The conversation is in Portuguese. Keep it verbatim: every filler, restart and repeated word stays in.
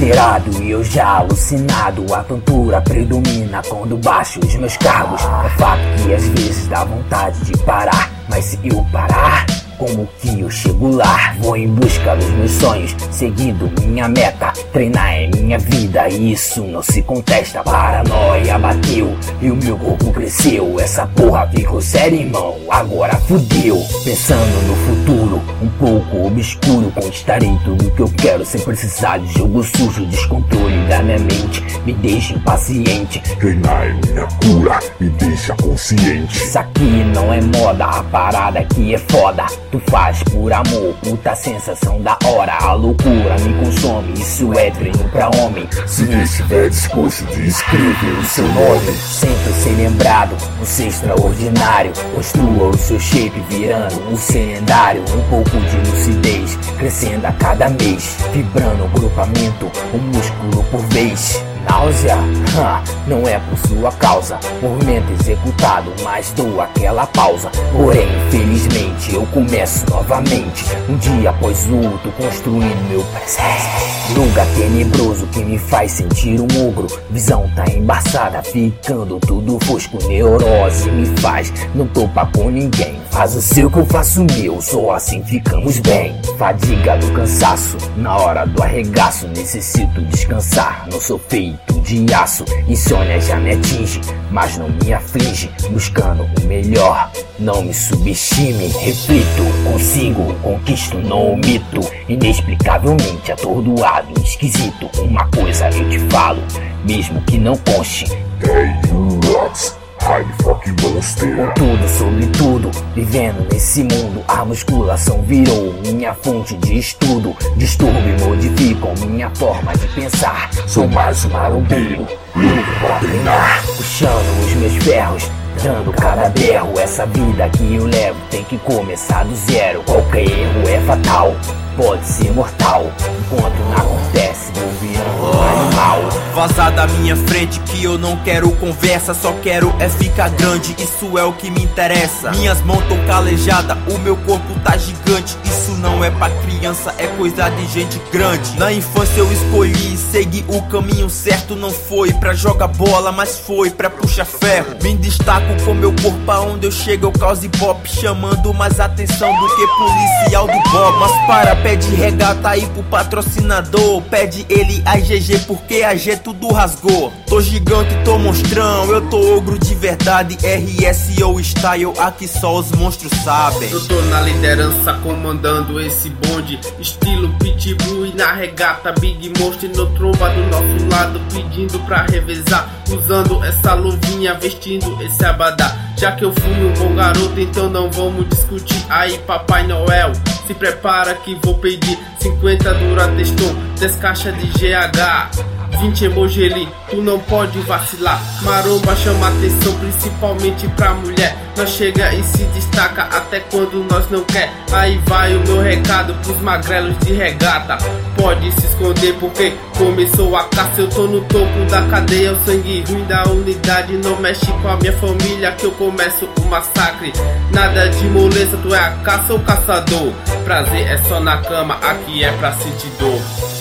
alterado e eu já alucinado. A tontura predomina quando baixo os meus cargos. É fato que às vezes dá vontade de parar, mas se eu parar, como que eu chego lá? Vou em busca dos meus sonhos, seguindo minha meta. Treinar é minha vida e isso não se contesta. Paranoia bateu e o meu corpo cresceu. Essa porra ficou séria, irmão, agora fudeu. Pensando no futuro, um pouco obscuro, conquistarei tudo que eu quero sem precisar de jogo sujo. Descontrole da minha mente me deixa impaciente. Treinar é minha cura, me deixa consciente. Isso aqui não é moda, a parada aqui é foda. Tu faz por amor, puta sensação da hora. A loucura me consome, isso é treino pra homem. Se estiver disposto de escrever o seu nome, sempre ser lembrado, um ser extraordinário. Construa o seu shape virando um ser lendário. Um pouco de lucidez, crescendo a cada mês. Vibrando o grupamento, um músculo por vez. Náusea? Ha, não é por sua causa. Movimento executado, mas dou aquela pausa. Porém, infelizmente, eu começo novamente. Um dia após o outro, construindo meu presente. Lugar tenebroso que me faz sentir um ogro. Visão tá embaçada, ficando tudo fosco. Neurose me faz não topar com ninguém. Faz o seu que eu faço o meu, só assim ficamos bem. Fadiga do cansaço, na hora do arregaço. Necessito descansar, não sou feito de aço. Insônia já me atinge, mas não me aflige. Buscando o melhor, não me subestime. Reflito, consigo, conquisto, não omito. Inexplicavelmente atordoado, esquisito. Uma coisa eu te falo, mesmo que não conste. Hey, you rocks. Fucking monster. Com tudo sobre tudo, vivendo nesse mundo. A musculação virou minha fonte de estudo. Distúrbio modificam minha forma de pensar. Sou mais um marombeiro, louco pra treinar. Puxando os meus ferros, dando cada berro. Essa vida que eu levo tem que começar do zero. Qualquer erro é fatal, pode ser mortal. Enquanto não acontece, vou virando um animal. Vazar da minha frente que eu não quero conversa. Só quero é ficar grande, isso é o que me interessa. Minhas mãos tão calejadas, o meu corpo tá gigante. Isso não é pra criança, é coisa de gente grande. Na infância eu escolhi seguir o caminho certo. Não foi pra jogar bola, mas foi pra puxar ferro. Me destaco com meu corpo, aonde eu chego eu causo pop. Chamando mais atenção do que policial do Bob. Mas para, pede regata aí pro patrocinador. Pede ele a G G porque a G tudo rasgou. Tô gigante, tô monstrão, eu tô ogro de verdade. R S O Style, aqui só os monstros sabem. Eu tô na liderança comandando esse bonde. Estilo Pitbull e na regata Big Monster. No tromba do nosso lado pedindo pra revezar. Usando essa luvinha, vestindo esse abadá. Já que eu fui um bom garoto, então não vamos discutir. Aí Papai Noel, se prepara que vou pedir cinquenta Durateston, dez caixas de G H, vinte emojeli, tu não pode vacilar. Maromba chama atenção principalmente pra mulher. Nós chega e se destaca até quando nós não quer. Aí vai o meu recado pros magrelos de regata. Pode se esconder porque começou a caça. Eu tô no topo da cadeia, o sangue ruim da unidade. Não mexe com a minha família que eu começo o massacre. Nada de moleza, tu é a caça ou caçador. Prazer é só na cama, aqui é pra sentir dor.